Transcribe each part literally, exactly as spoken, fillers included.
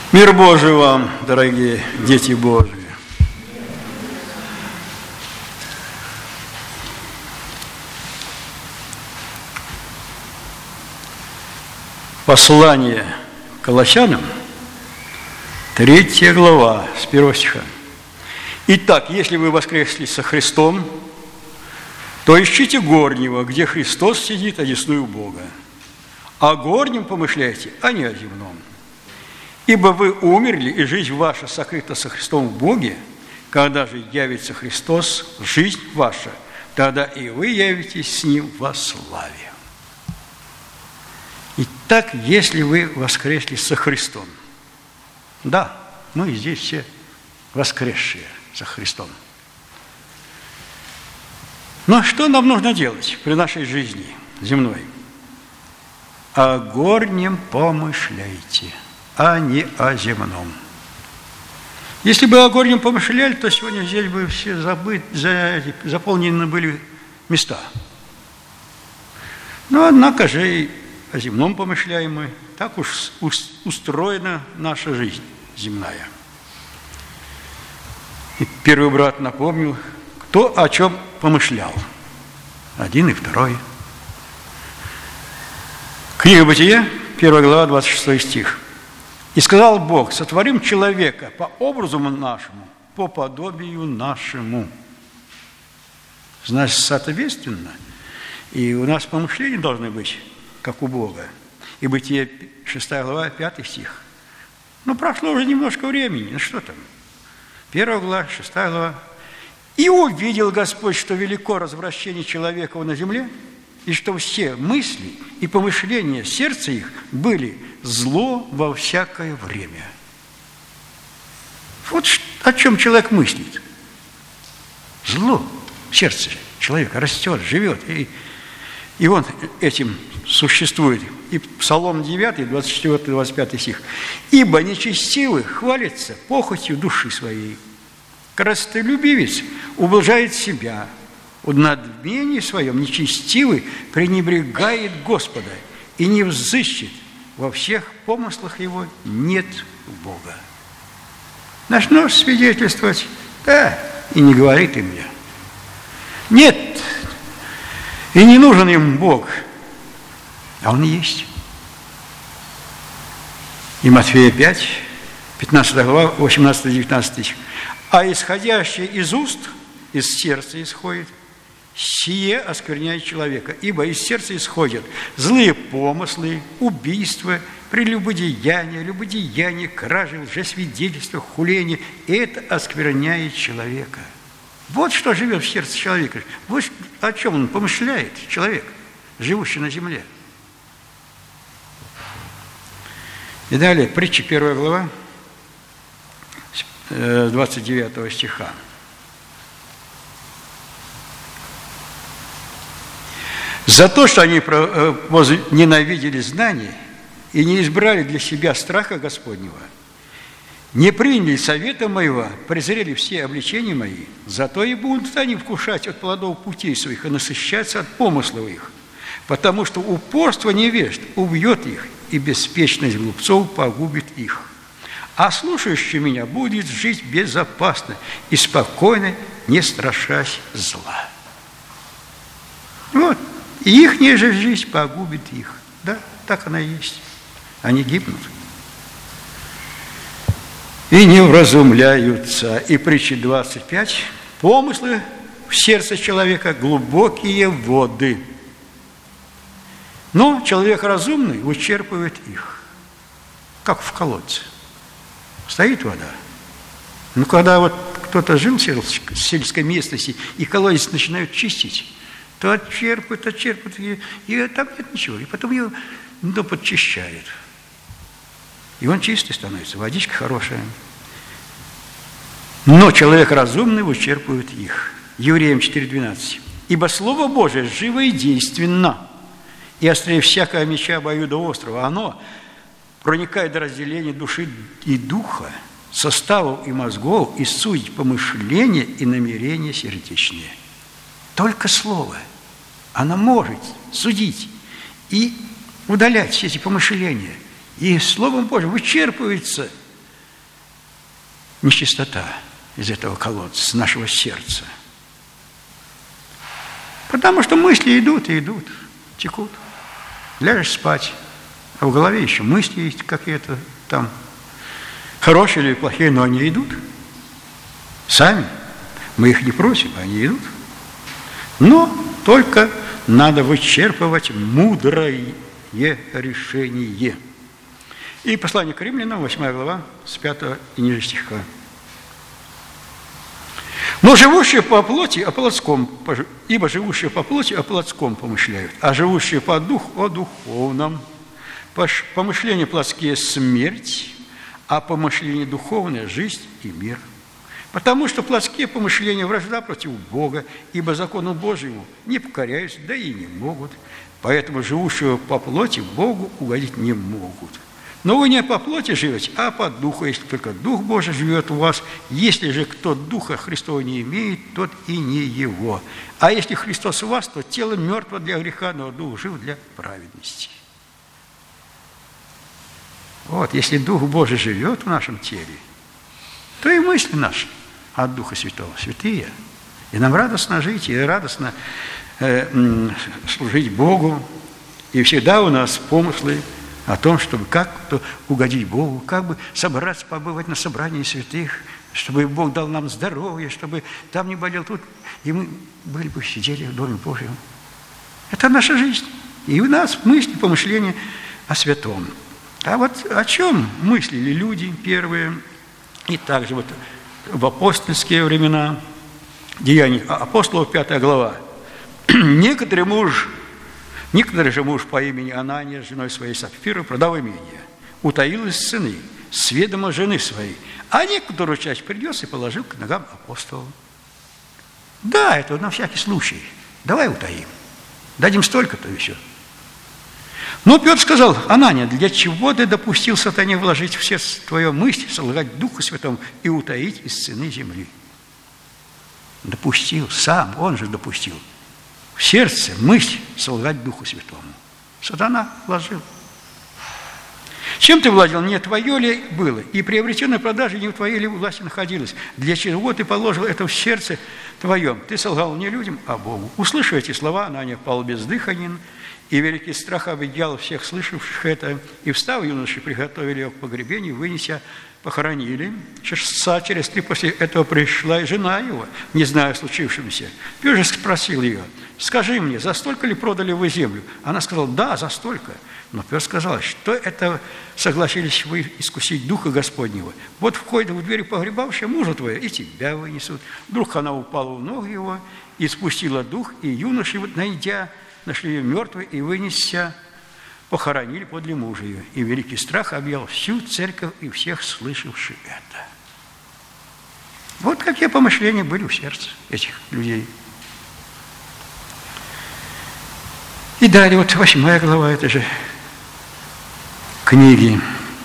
Мир Божий вам, дорогие дети Божии. Послание к Колоссянам, третья глава, с первого стиха. Итак, если вы воскресли со Христом, то ищите горнего, где Христос сидит одесную Бога. О горнем помышляйте, а не о земном. Ибо вы умерли, и жизнь ваша сокрыта со Христом в Боге. Когда же явится Христос, жизнь ваша, тогда и вы явитесь с Ним во славе. Итак, если вы воскресли со Христом, да, мы здесь все воскресшие со Христом. Но что нам нужно делать при нашей жизни земной? О горнем помышляйте, а не о земном. Если бы о горнем помышляли, то сегодня здесь бы все забыты, заполнены были места. Но, однако же, и о земном помышляем мы. Так уж устроена наша жизнь земная. И первый брат напомнил, кто о чем помышлял. Один и второй. Книга Бытия, первая глава, двадцать шестой стих. «И сказал Бог, сотворим человека по образу нашему, по подобию нашему». Значит, соответственно, и у нас помышления должны быть, как у Бога. И Бытие, шестая глава, пятый стих. Ну, прошло уже немножко времени, ну что там? Первая глава, шестая глава. «И увидел Господь, что велико развращение человека на земле, и что все мысли и помышления сердца их были зло во всякое время». Вот о чем человек мыслит. Зло в сердце человека растет, живет, и, и он этим существует. И Псалом девятый, двадцать четвёртый, двадцать пятый стих. «Ибо нечестивый хвалится похотью души своей, корыстолюбивец ублажает себя, в надмении своем нечестивый пренебрегает Господа и не взыщет, во всех помыслах его нет Бога». Начну свидетельствовать, да, и не говорит им мне. Нет, и не нужен им Бог, а Он есть. И Матфея пять, пятнадцатая глава, восемнадцатый-девятнадцатый стих. «А исходящее из уст, из сердца исходит, сие оскверняет человека, ибо из сердца исходят злые помыслы, убийства, прелюбодеяния, любодеяния, кражи, лжесвидетельства, хуления. И это оскверняет человека». Вот что живет в сердце человека. Вот о чем он помышляет, человек, живущий на земле. И далее, притча первая глава, двадцать девятого стиха. «За то, что они ненавидели знания и не избрали для себя страха Господнего, не приняли совета моего, презрели все обличения мои, зато и будут они вкушать от плодов путей своих и насыщаться от помыслов их, потому что упорство невежд убьет их, и беспечность глупцов погубит их. А слушающий меня будет жить безопасно и спокойно, не страшась зла». Вот. И ихняя же жизнь погубит их. Да, так она и есть. Они гибнут. «И не вразумляются». И притча двадцать пять. «Помыслы в сердце человека глубокие воды, но человек разумный вычерпывает их, как в колодце. Стоит вода. Но когда вот кто-то жил в сельской местности, и колодец начинают чистить, то отчерпывает, отчерпывает, и, и там нет ничего. И потом ее ну, подчищает. И он чистый становится, водичка хорошая. Но человек разумный вычерпывает их. Евреям четыре двенадцать. «Ибо Слово Божие живо и действенно, и острее всякого меча обоюдоострого. Оно проникает до разделения души и духа, составов и мозгов, и судит помышления и намерения сердечные». Только Слово, оно может судить и удалять все эти помышления. И Словом Божьим вычерпывается нечистота из этого колодца, с нашего сердца. Потому что мысли идут и идут, текут. Ляжешь спать, а в голове еще мысли есть какие-то там, хорошие или плохие, но они идут. Сами. Мы их не просим, они идут. Но только надо вычерпывать мудрое решение. И послание к Римлянам, восьмая глава, с пятого и ниже стиха. Но живущие по плоти о плотском, ибо живущие по плоти о плотском помышляют, а живущие по духу о духовном. Помышления плотские – смерть, а помышления духовные – жизнь и мир. Потому что плотские помышления – вражда против Бога, ибо закону Божьему не покоряются, да и не могут. Поэтому живущие по плоти Богу угодить не могут. Но вы не по плоти живете, а по духу, если только Дух Божий живет в вас. Если же кто Духа Христова не имеет, тот и не его. А если Христос в вас, то тело мертво для греха, но Дух жив для праведности. Вот, если Дух Божий живет в нашем теле, то и мысли наши от Духа Святого святые. И нам радостно жить, и радостно э, служить Богу. И всегда у нас помыслы о том, чтобы как-то угодить Богу, как бы собраться, побывать на собрании святых, чтобы Бог дал нам здоровье, чтобы там не болел тут, и мы были бы, сидели в Доме Божьем. Это наша жизнь. И у нас мысли, помышления о святом. А вот о чем мыслили люди первые, и также вот в апостольские времена, Деяния апостолов, пятая глава. Некоторые муж Некоторый же муж по имени Анания, женой своей Сапфирой, продав имение, утаил из сыны, с ведома жены своей, а некоторую часть принес и положил к ногам апостолов. Да, это на всякий случай. Давай утаим. Дадим столько-то еще. Но Петр сказал: Анания, для чего ты допустил сатане вложить в сердце твое мысль, солгать Духу Святому и утаить из цены земли? Допустил, сам, он же допустил. В сердце мысль солгать Духу Святому. Сатана вложил. Чем ты владел, не твое ли было? И приобретенная продажа не в твоей ли власти находилась? Для чего ты положил это в сердце твоем? Ты солгал не людям, а Богу. Услышав эти слова, Анания пал бездыханен, и великий страх объял всех слышавших это. И встав, юноши приготовили его к погребению, вынеся, похоронили. Часа через три после этого пришла и жена его, не зная о случившемся. Петр спросил ее: скажи мне, за столько ли продали вы землю? Она сказала: да, за столько. Но Петр сказал: что это согласились вы искусить Духа Господнего? Вот входит в дверь погребавшая мужа твоя, и тебя вынесут. Вдруг она упала в ноги его и спустила дух, и юноши, найдя, нашли ее мертвой, и, вынеся, похоронили подле мужа ее. И великий страх объял всю церковь и всех слышавших это. Вот какие помышления были в сердце этих людей. И далее, вот восьмая глава этой же книги,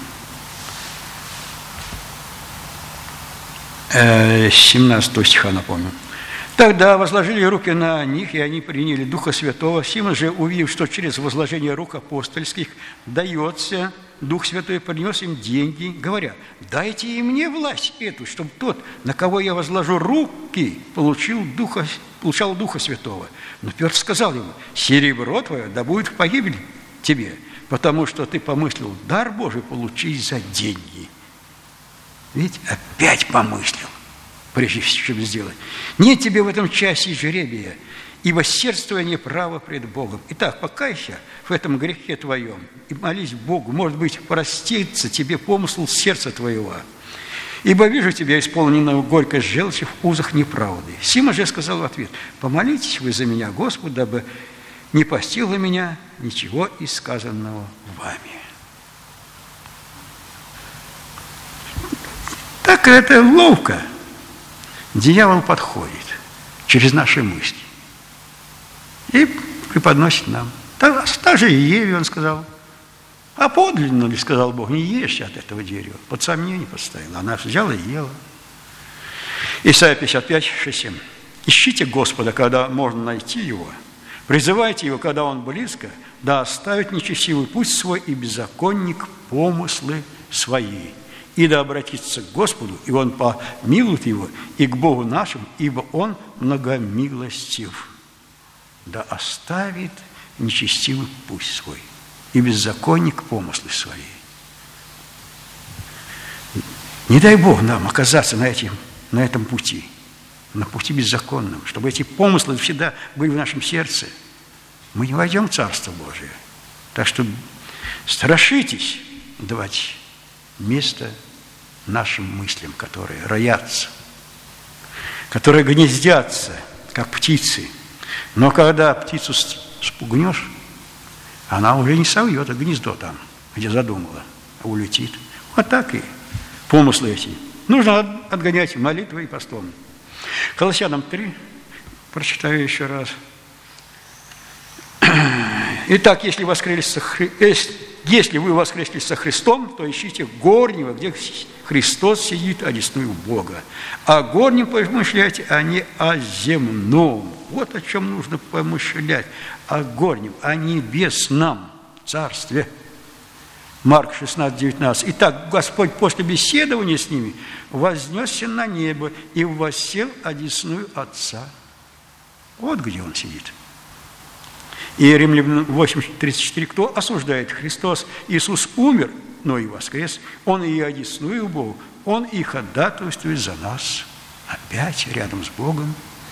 семнадцатого стиха, напомню. Тогда возложили руки на них, и они приняли Духа Святого. Симон же, увидев, что через возложение рук апостольских дается Дух Святой, принес им деньги, говоря: дайте и мне власть эту, чтобы тот, на кого я возложу руки, получил Духа, получал Духа Святого. Но Петр сказал ему: серебро твое да будет в погибель тебе, потому что ты помыслил дар Божий получить за деньги. Видите, опять помыслил, прежде чем сделать. Нет тебе в этом часе жребия, ибо сердце твое неправо пред Богом. Итак, покайся в этом грехе твоем и молись Богу, может быть, простится тебе помысл сердца твоего. Ибо вижу тебя исполненного горькой желчи в узах неправды. Симон же сказал в ответ: помолитесь вы за меня, Господу, дабы не постигло меня ничего из сказанного вами. Так это ловко. Дьявол подходит через наши мысли и преподносит нам. Так, так же и Еве он сказал: а подлинно ли, сказал Бог, не ешьте от этого дерева? Под сомнение поставила. Она взяла и ела. Исайя пятьдесят пять, шесть, семь. Ищите Господа, когда можно найти Его. Призывайте Его, когда Он близко, да оставит нечестивый путь свой и беззаконник помыслы свои. и да обратится к Господу, и Он помилует его, и к Богу нашему, ибо Он многомилостив. Да оставит нечестивый путь свой, и беззаконник помыслы свои. Не дай Бог нам оказаться на, этим, на этом пути, на пути беззаконном, чтобы эти помыслы всегда были в нашем сердце. Мы не войдем в Царство Божие. Так что страшитесь давать место нашим мыслям, которые роятся, которые гнездятся, как птицы. Но когда птицу спугнешь, она уже не совьет, а гнездо там, где задумала, а улетит. Вот так и помыслы эти нужно отгонять молитвой и постом. Колоссянам три, прочитаю еще раз. Итак, если, воскреслись со Хри... если вы воскресли со Христом, то ищите горнего, где Христос сидит одесную Бога. О горнем помышляйте, а не о земном. Вот о чем нужно помышлять. О горнем, о небесном царстве. Марк шестнадцать, девятнадцать. Итак, Господь после беседования с ними вознесся на небо и воссел одесную Отца. Вот где Он сидит. И Римлянам восемь, тридцать четыре. Кто осуждает Христос? Иисус умер, но и воскрес. Он и одесную Богу. Он и ходатайствует за нас. Опять рядом с Богом.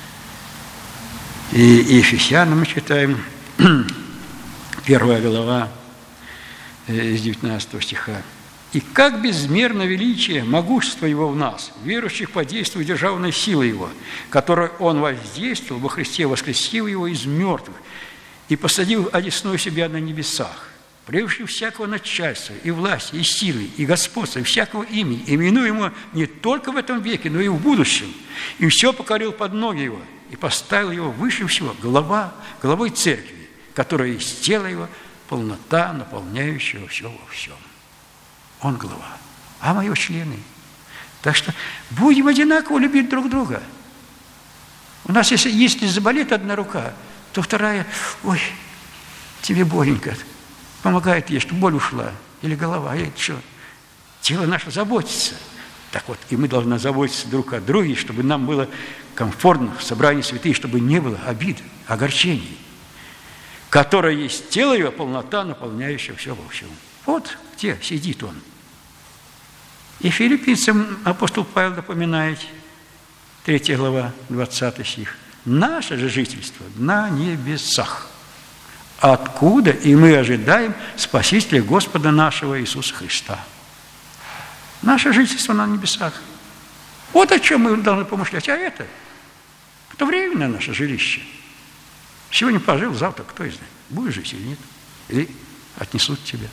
И Ефесянам мы читаем, первая глава, из девятнадцатого стиха. «И как безмерно величие, могущество Его в нас, верующих по действию державной силы Его, которой Он воздействовал во Христе, воскресив Его из мертвых, и посадил одесную себя на небесах, превыше всякого начальства, и власти, и силы, и господства, и всякого имени, именуемого не только в этом веке, но и в будущем, и все покорил под ноги Его, и поставил Его выше всего, глава, главой церкви, которая есть тело Его, полнота, наполняющая все во всем». Он глава, а мы его члены. Так что будем одинаково любить друг друга. У нас, если, если заболит одна рука, то вторая, ой, тебе боленько, помогает ей, чтобы боль ушла. Или голова, и что? Тело наше заботится. Так вот, и мы должны заботиться друг о друге, чтобы нам было комфортно в собрании святых, чтобы не было обид, огорчений, которое есть тело его, полнота, наполняющая все во всем. Вот где сидит он. И филиппийцам апостол Павел напоминает, третья глава, двадцатый стих. Наше же жительство на небесах, откуда и мы ожидаем Спасителя Господа нашего Иисуса Христа. Наше жительство на небесах. Вот о чем мы должны помышлять. А это, это временное наше жилище. Сегодня пожил, завтра кто знает, будешь жить или нет. Или отнесут тебя.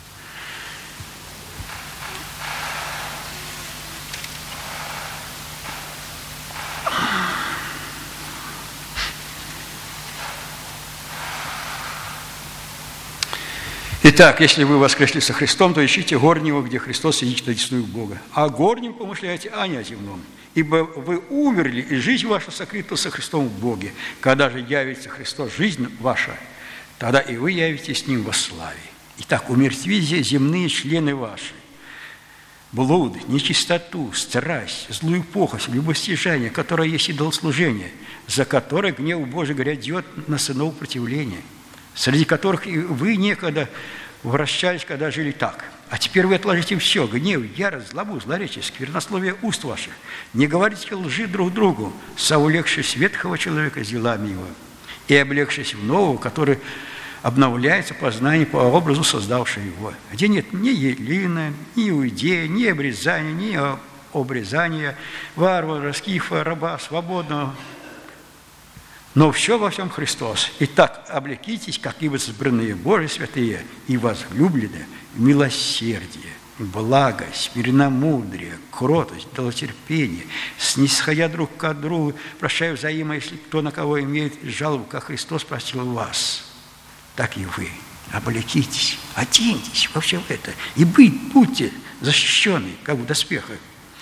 Итак, если вы воскресли со Христом, то ищите горнего, где Христос сидит одесную Бога. А горнем помышляйте, а не о земном. Ибо вы умерли, и жизнь ваша сокрыта со Христом в Боге. Когда же явится Христос, жизнь ваша, тогда и вы явитесь с Ним во славе. Итак, умертвите земные члены ваши. Блуд, нечистоту, страсть, злую похоть, любостяжание, которое есть идолослужение, за которое гнев Божий грядет на сынов противления, среди которых и вы некогда вращались, когда жили так. А теперь вы отложите все: гнев, ярость, злобу, злоречие, сквернословие уст ваших. Не говорите лжи друг другу, совлекшись ветхого человека с делами его, и облегшись в нового, который обновляется по знанию, по образу создавшего его, где нет ни елина, ни иудея, ни обрезания, ни обрезания, варвара, скифа, раба, свободного, но все во всем Христос. Итак, облекитесь, как и возбранные Божьи святые и возлюбленные, милосердие, благость, мирномудрие, кротость, долготерпение, снисходя друг к другу, прощая взаимо, если кто на кого имеет жалобу, как Христос простил вас, так и вы. Облекитесь, оденьтесь во все это, и быть, будьте защищены, как в доспехах.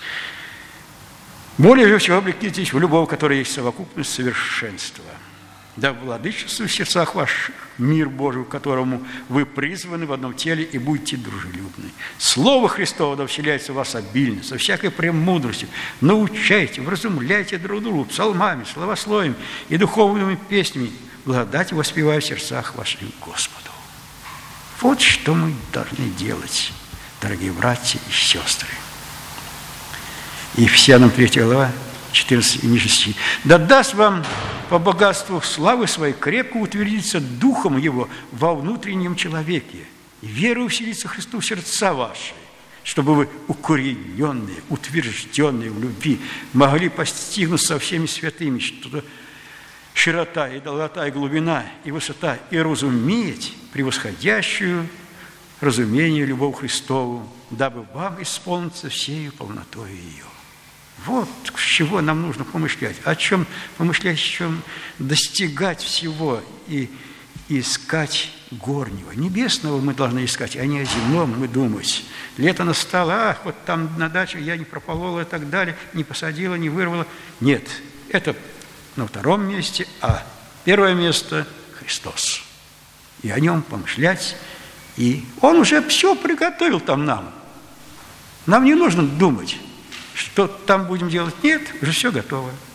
Более же всего облекитесь в любовь, которая есть совокупность совершенства. Да владычествует в сердцах ваших мир Божий, к которому вы призваны в одном теле, и будьте дружелюбны. Слово Христово да вселяется в вас обильно, со всякой премудростью. Научайте, вразумляйте друг друга псалмами, словословием и духовными песнями, благодать воспевая в сердцах ваших Господу. Вот что мы должны делать, дорогие братья и сестры. Ефесянам третья глава, четырнадцать и ниже стих. «Да даст вам по богатству славы своей крепко утвердиться духом его во внутреннем человеке, и верой усилиться Христу в сердца ваши, чтобы вы, укорененные, утвержденные в любви, могли постигнуть со всеми святыми, что широта и долгота, и глубина, и высота, и разуметь превосходящую разумение любовь Христову, дабы вам исполниться всею полнотой ее». Вот с чего нам нужно помышлять. О чем помышлять, о чем достигать всего и искать горнего. Небесного мы должны искать, а не о земном мы думать. Лето настало, ах, вот там на даче я не прополола и так далее, не посадила, не вырвала. Нет, это на втором месте, а первое место – Христос. И о нем помышлять. И Он уже все приготовил там нам. Нам не нужно думать, что там будем делать. Нет, уже все готово.